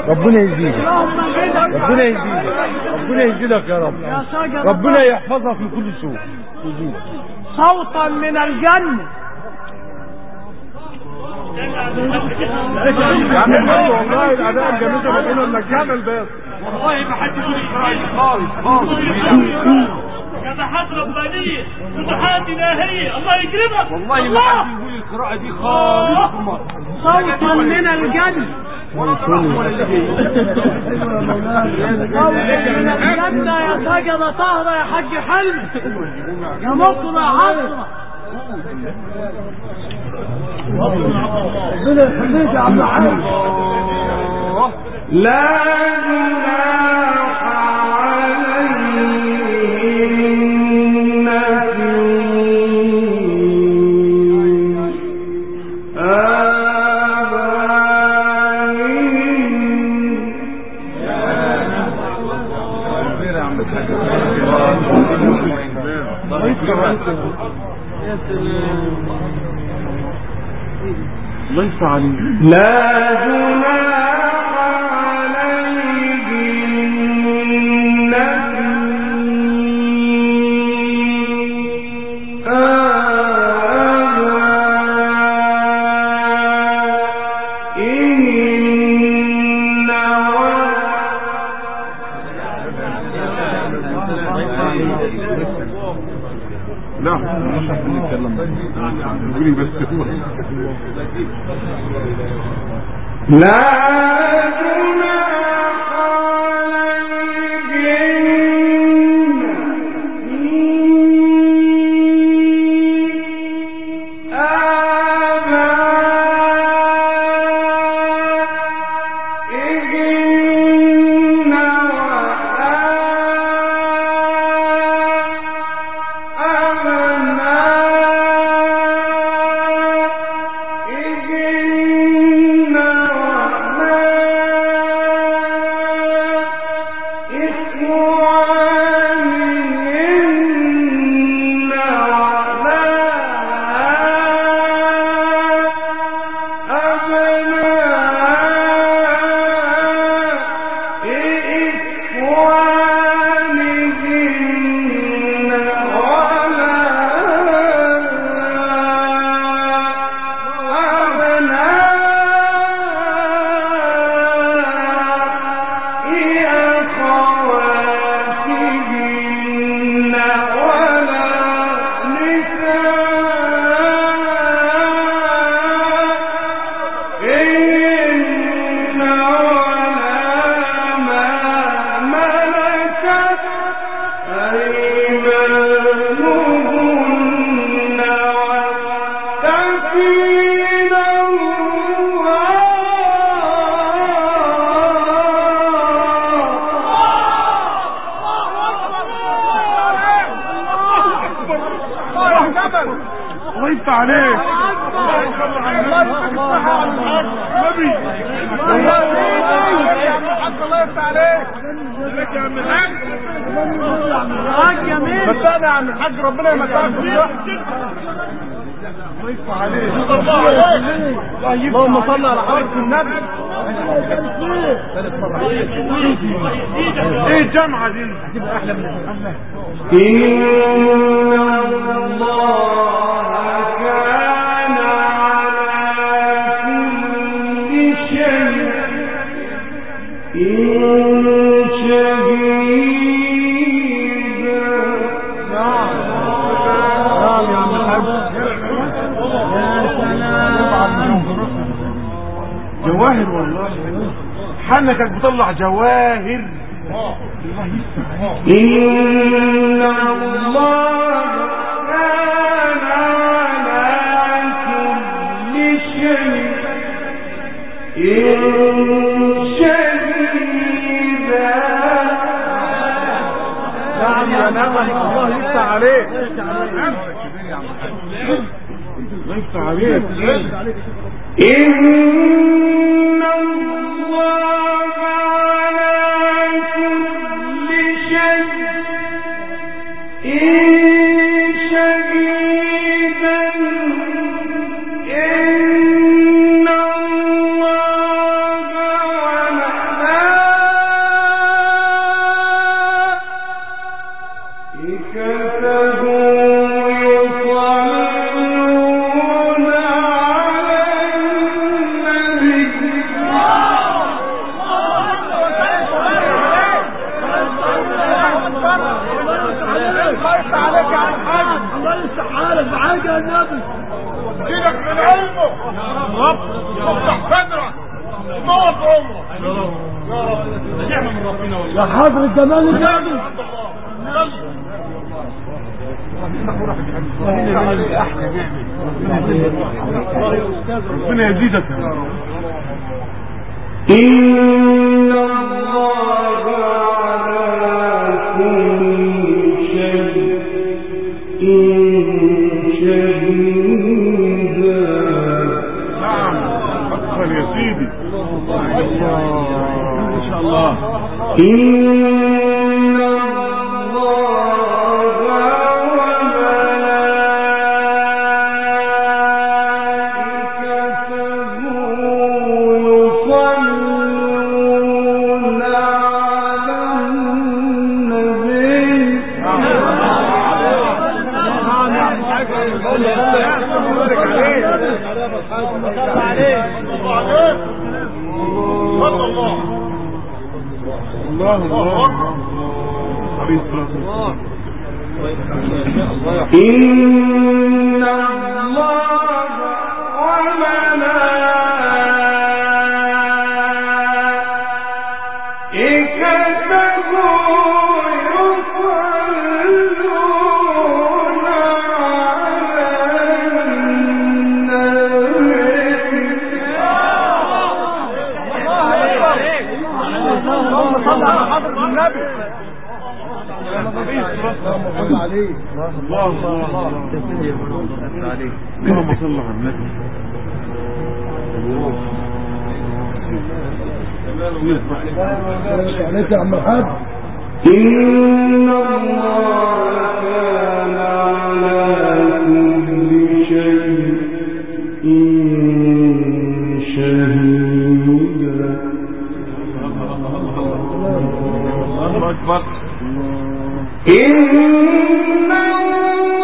ربنا يزيدك ربنا يزيدك ربنا يزيدك يا رب ربنا يحفظك من كل سوء يزيدك صوتا من الجنة. يا عم الحمد والله الاداء الجميل ده بيقولوا انك جامل بس والله ما حد يقول لي خالص خالص فتحات ربانية فتحات إلهية الله يكرمك والله ما حد يقول القراءة دي خالص صوتا من الجنة صوتا من الجنة يا سجدة طهرة يا حاج حلمي يا مصر يا عصرة. ربنا يخليك يا عم حلمي. لا جناح الله يفتح عليك. لا جناح عليهن لا مش عارفين نتكلم قولي بس هو لا جناح عليهن آبائهن الله يفتح عليك. الله يفتح عليك. متعنا يا عم الحاج ربنا يمتعك بالصحة. الله يفتح عليك. اللهم صل على حضرة النبي. ايه الجامعة دي؟ هتبقى احلى من الحملة. إن الله كان على كل شيء شهيدا. نعم نعم يا عم الحاج. يا سلام. جواهر والله حنكك بتطلع جواهر. إن الله كان على كل شيء شهيدا. نعم يا نعم الله يفتح عليك. الله يفتح عليك. إن الله على كل شيء شهيدا. إن الله وملائكته نعمة من ربنا والله. يا حضرة جمال النبي. ربنا يزيدك. إن الله على كل شيء شهيدا. نعم حقا يا سيدي. ما شاء الله. إن الله وملائكته يصلون على النبي. اللهم صل على حضرة النبي. الله عليه. الله الله عليه. اللهم صل على النبي. عليك يا عم الحاج. إن الله كان على كل شيء شهيدا. الله أكبر. إن الله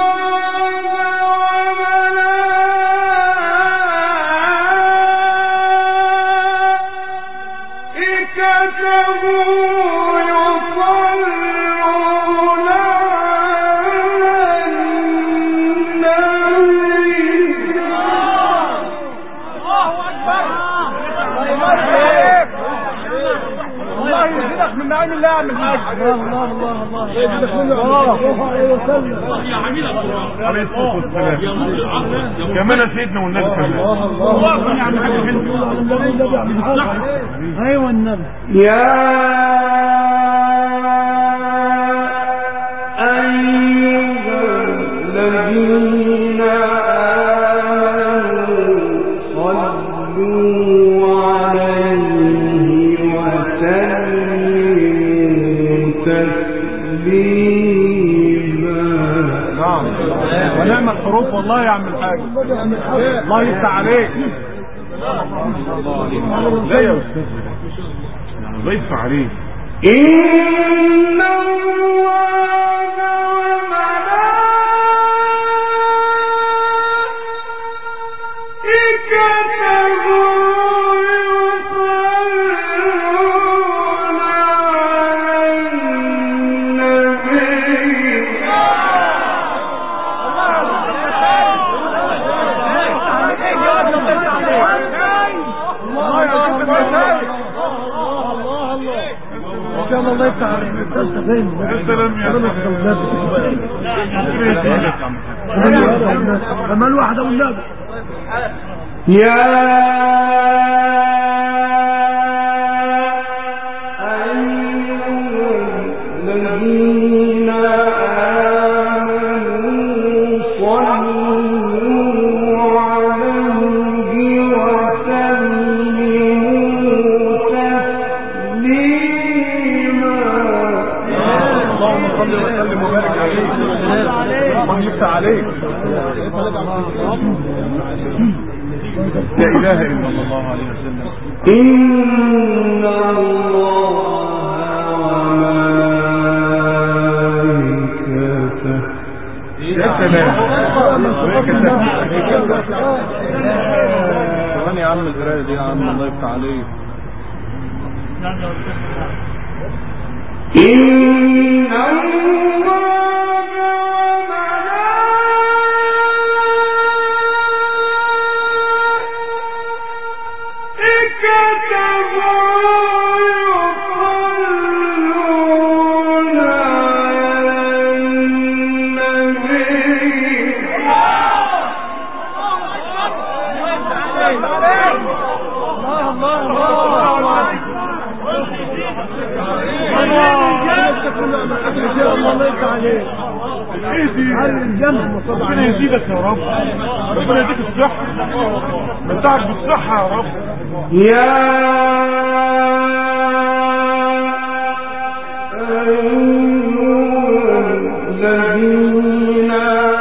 وملائكته يصلون على النبي. الله أكبر. الله يزيدك من نعيم الله يا عم الحاج. الله الله الله الله يزيدك من الله عليه وسلم. يا حميد القرآن. عليه الصلاة والسلام. يا نور العقل. كمان سيدنا والنبي كمان. الله يا عم الحاج. النبي النبي يا عم الحاج. ايوه النبي. يا أيها الذين آمنوا صلوا عليه وسلموا تسليما. نعم ونعم الحروف والله يا عم الحاج. الله يفتح عليك. لا يا أستاذ يعني ضيف عليه. إن الله وملائكته يصلون على النبي. الله يفتح عليك. فين؟ يا سلام يا سلام. كمان واحدة والنبي. يا أيها الذين آمنوا صلوا عليه وسلموا تسليما. اللهم صل وسلم وبارك عليك. الله يفتح عليك. لا إله إلا الله عليه وسلم. إن الله وملائكته. يا سلام. كمان يا عم القرايه دي يا عم. الله يفتح عليك. إن الله وملائكته ربنا يزيدك يا رب، ربنا يديك الصحة، متعك بالصحة يا رب. يا الذين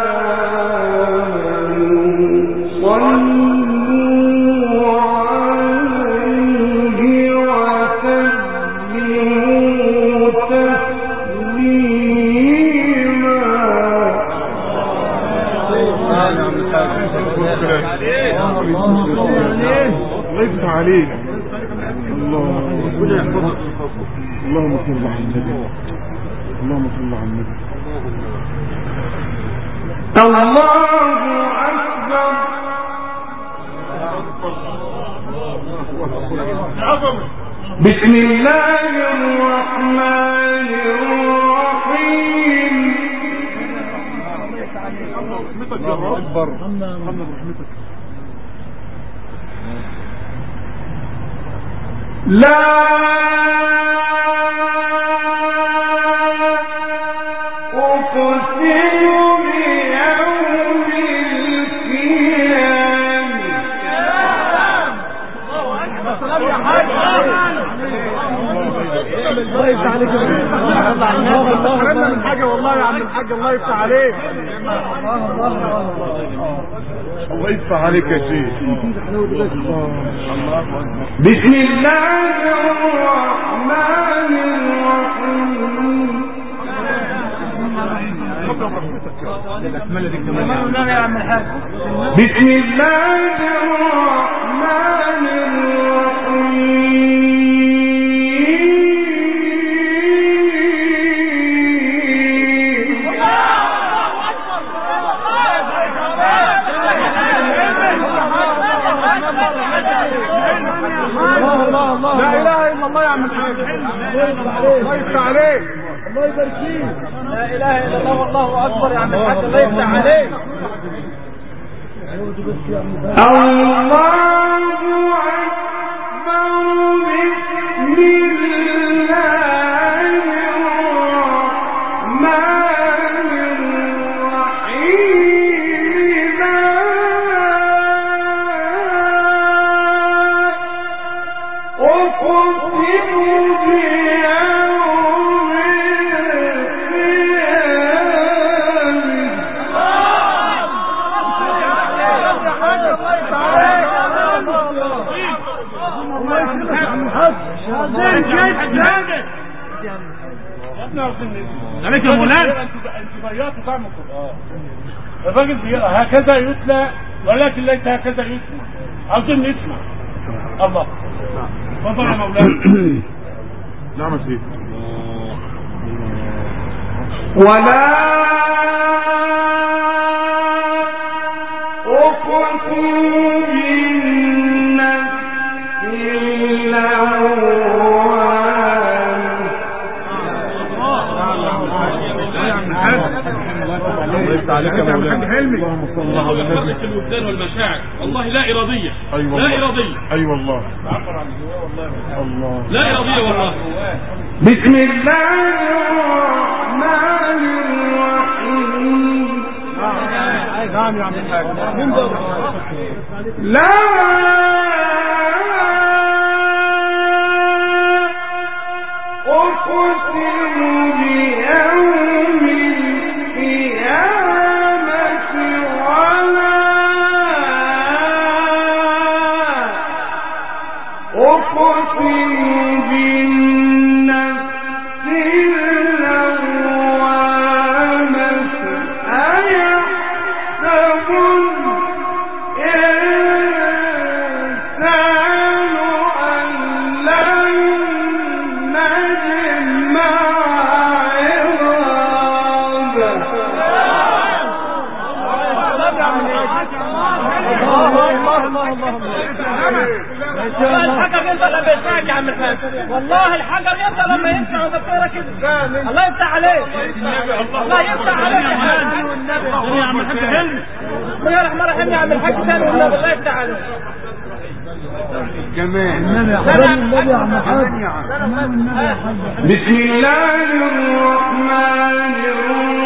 الله عليك. الله ربنا يحفظك. اللهم صل على النبي، اللهم صل على النبي. الله أكبر. بسم الله الرحمن الرحيم. رحمتك يا رب، محمد رحمتك. لا أقسم بيوم الله يفتح عليك الله من حاجة والله يا عم الحاج، الله يفتح عليك. الله يفتح عليك يا شيخ. بسم الله الرحمن الرحيم. بسم الله الرحمن الرحيم. لا اله الا الله يا عم الحاج، الله يفتح عليك، الله يبارك فيك. لا اله الا الله والله اكبر يا عم الحاج، الله يفتح عليك. الله أكبر. بسم الله الرحمن الرحيم. أقسم بيوم عليك يا مولانا. انتباهيات وطعم القرآن. الراجل هكذا يتلى ولكن ليس هكذا يسمع. عاوزين نسمع. الله. تفضل يا مولانا. نعم يا سيدي. ولا أقسم بالنفس اللوامة. عليك يا مولانا. اللهم صل على النبي. الوجدان والمشاعر والله لا إرادية. أيوة لا الله. إرادية. أي والله. الله. لا إرادية والله. بسم الله الرحمن الرحيم. نعم يا عم الحاج. لا أقسم بيوم القيامة ولا أقسم بالنفس اللوامة. أيحسب الإنسان أن لن نجمع عظامه. الحجر ينزل لما يسمعك يا عم الحاج، والله الحجر ينزل لما يسمع وتقرا كده. الله يفتح عليك، الله يفتح عليك يا عم الحاج. حلمي بسم الله الرحمن الرحيم يا عم الحاج ثاني والنبي، الله يفتح عليك. جمال النبي يا عم الحاج. بسم الله الرحمن الرحيم.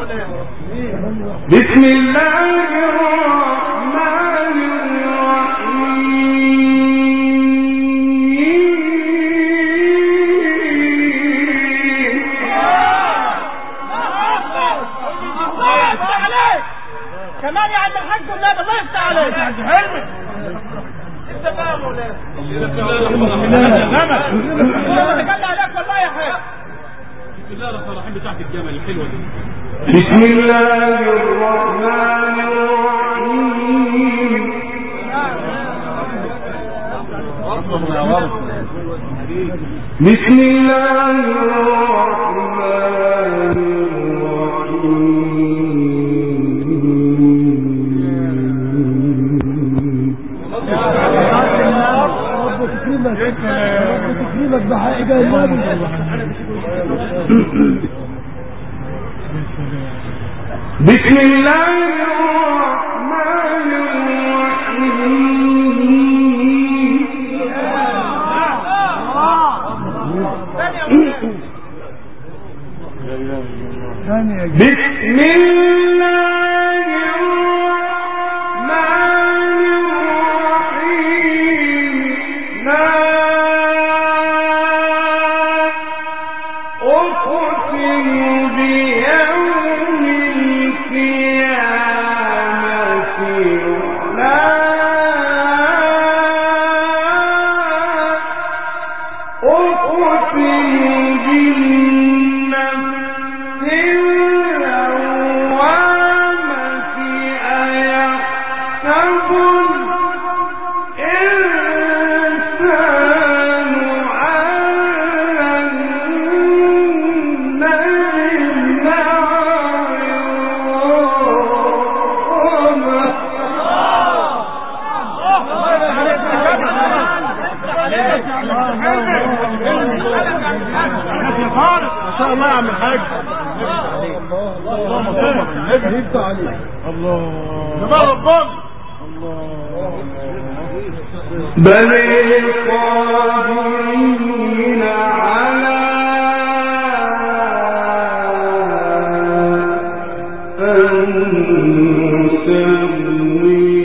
بسم الله الرحمن الرحيم كمان يا عم الحاج والنبي الله يفتح عليك يا عم حلمي انت بقى يا مولانا انا كان عليك والله يا حاج بسم الله الرحمن الرحيم بتاعت الجمل الحلوه دي بسم الله الرحمن الرحيم بسم الله الرحمن تكريمك بحقيقة النبي بسم الله الرحمن الرحيم بسم الله الرحمن الرحيم لا أقسم بيوم القيامة لا أقسم بالنفس اللوامة أيحسب الإنسان أن نجمع ما شاء الله يا عم الحاج اللهم صل على النبي الله جمال ربنا بل القادرين على أن نسوي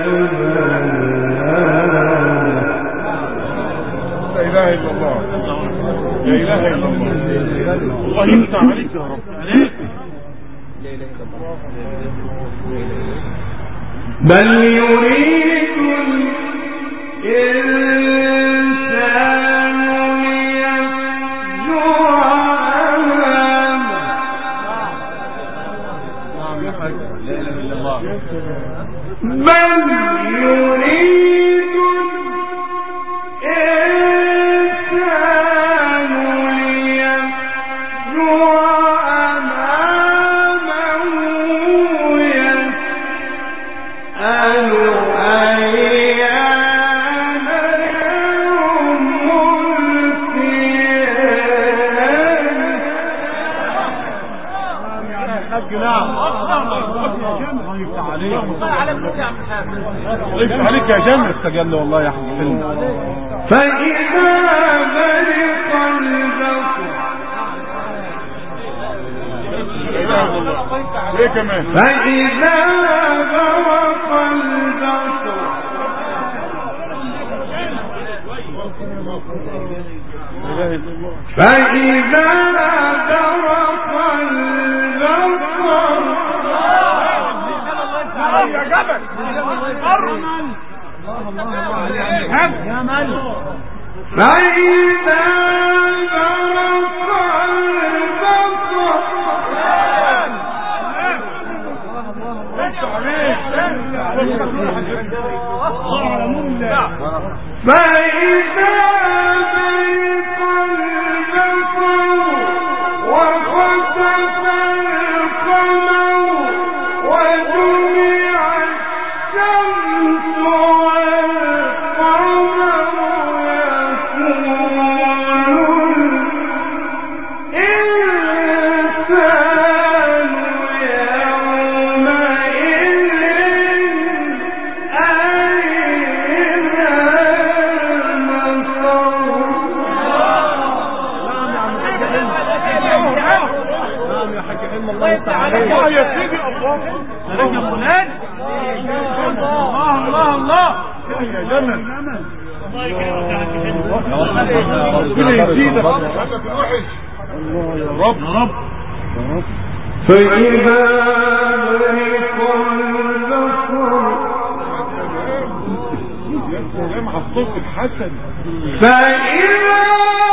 لا اله الا الله لا اله الا الله الله يفتح عليك يا رب بل يريد الإنسان ليفجر أمامه بل يريد الإنسان ليفجر أمامه يسأل أيان يوم يفتح عليك يا جامع استجل والله يا حبيبي حلم فإذا برق البصر ايه كمان فإذا برق البصر فإذا برق البصر يا جبل يا مال فإذا برق البصر فإذا برق البصر وخسف القمر وجمع الشمس والقمر يقول الإنسان يومئذ أين المفر يا فلان. الله الله الله يا جمل الله يكرمك ربنا يزيدك هذا في الوحش. الله يا رب يا رب. فإذا برق البصر يا سلام على الصوت الحسن. فإذا